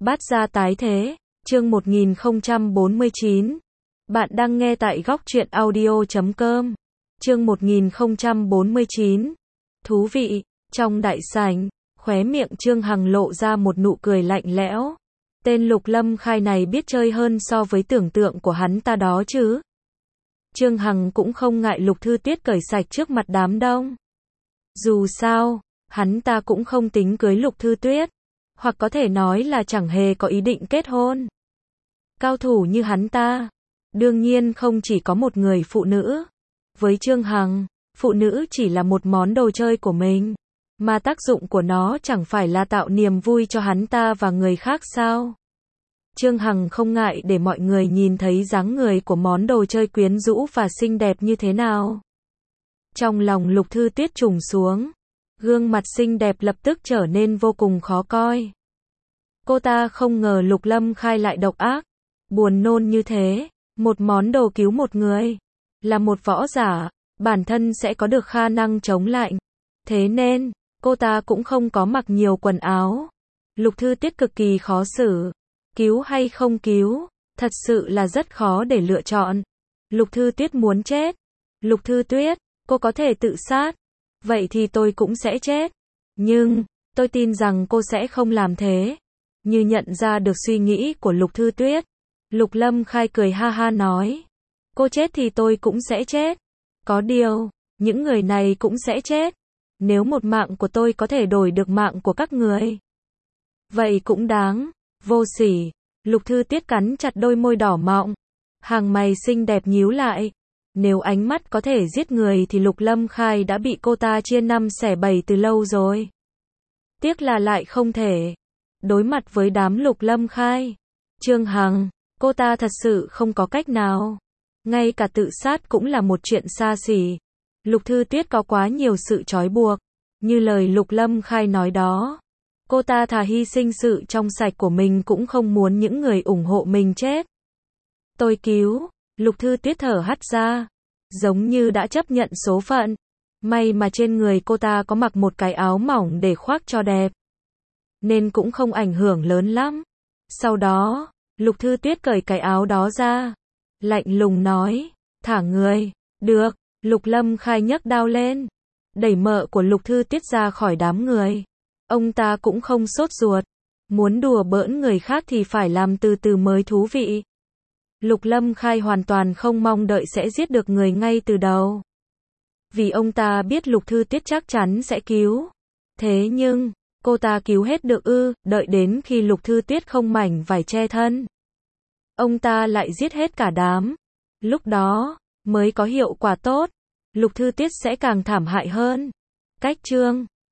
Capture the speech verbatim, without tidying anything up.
Bát gia tái thế, chương một nghìn không trăm bốn mươi chín. Bạn đang nghe tại góc truyện audio chấm com. Chương một nghìn không trăm bốn mươi chín. Thú vị, trong đại sảnh, khóe miệng Trương Hằng lộ ra một nụ cười lạnh lẽo. Tên Lục Lâm Khai này biết chơi hơn so với tưởng tượng của hắn ta đó chứ. Trương Hằng cũng không ngại Lục Thư Tuyết cởi sạch trước mặt đám đông. Dù sao, hắn ta cũng không tính cưới Lục Thư Tuyết, hoặc có thể nói là chẳng hề có ý định kết hôn. Cao thủ như hắn ta, đương nhiên không chỉ có một người phụ nữ. Với Trương Hằng, phụ nữ chỉ là một món đồ chơi của mình, mà tác dụng của nó chẳng phải là tạo niềm vui cho hắn ta và người khác sao? Trương Hằng không ngại để mọi người nhìn thấy dáng người của món đồ chơi quyến rũ và xinh đẹp như thế nào. Trong lòng Lục Thư Tuyết trùng xuống, gương mặt xinh đẹp lập tức trở nên vô cùng khó coi. Cô ta không ngờ Lục Lâm Khai lại độc ác, buồn nôn như thế. Một món đồ cứu một người, là một võ giả, bản thân sẽ có được khả năng chống lạnh. Thế nên, cô ta cũng không có mặc nhiều quần áo. Lục Thư Tuyết cực kỳ khó xử. Cứu hay không cứu, thật sự là rất khó để lựa chọn. Lục Thư Tuyết muốn chết. Lục Thư Tuyết, cô có thể tự sát. Vậy thì tôi cũng sẽ chết. Nhưng, tôi tin rằng cô sẽ không làm thế. Như nhận ra được suy nghĩ của Lục Thư Tuyết, Lục Lâm Khai cười ha ha nói. Cô chết thì tôi cũng sẽ chết. Có điều, những người này cũng sẽ chết. Nếu một mạng của tôi có thể đổi được mạng của các người, vậy cũng đáng. Vô sỉ. Lục Thư Tuyết cắn chặt đôi môi đỏ mọng, hàng mày xinh đẹp nhíu lại. Nếu ánh mắt có thể giết người thì Lục Lâm Khai đã bị cô ta chia năm xẻ bảy từ lâu rồi. Tiếc là lại không thể. Đối mặt với đám Lục Lâm Khai, Trương Hằng, cô ta thật sự không có cách nào. Ngay cả tự sát cũng là một chuyện xa xỉ. Lục Thư Tuyết có quá nhiều sự trói buộc. Như lời Lục Lâm Khai nói đó, cô ta thà hy sinh sự trong sạch của mình cũng không muốn những người ủng hộ mình chết. Tôi cứu. Lục Thư Tuyết thở hắt ra, giống như đã chấp nhận số phận. May mà trên người cô ta có mặc một cái áo mỏng để khoác cho đẹp, nên cũng không ảnh hưởng lớn lắm. Sau đó, Lục Thư Tuyết cởi cái áo đó ra, lạnh lùng nói, thả người. Được. Lục Lâm Khai nhấc đao lên, đẩy mợ của Lục Thư Tuyết ra khỏi đám người. Ông ta cũng không sốt ruột. Muốn đùa bỡn người khác thì phải làm từ từ mới thú vị. Lục Lâm Khai hoàn toàn không mong đợi sẽ giết được người ngay từ đầu, vì ông ta biết Lục Thư Tuyết chắc chắn sẽ cứu. Thế nhưng, cô ta cứu hết được ư? Đợi đến khi Lục Thư Tuyết không mảnh vải che thân, ông ta lại giết hết cả đám. Lúc đó, mới có hiệu quả tốt. Lục Thư Tuyết sẽ càng thảm hại hơn. Cách Trương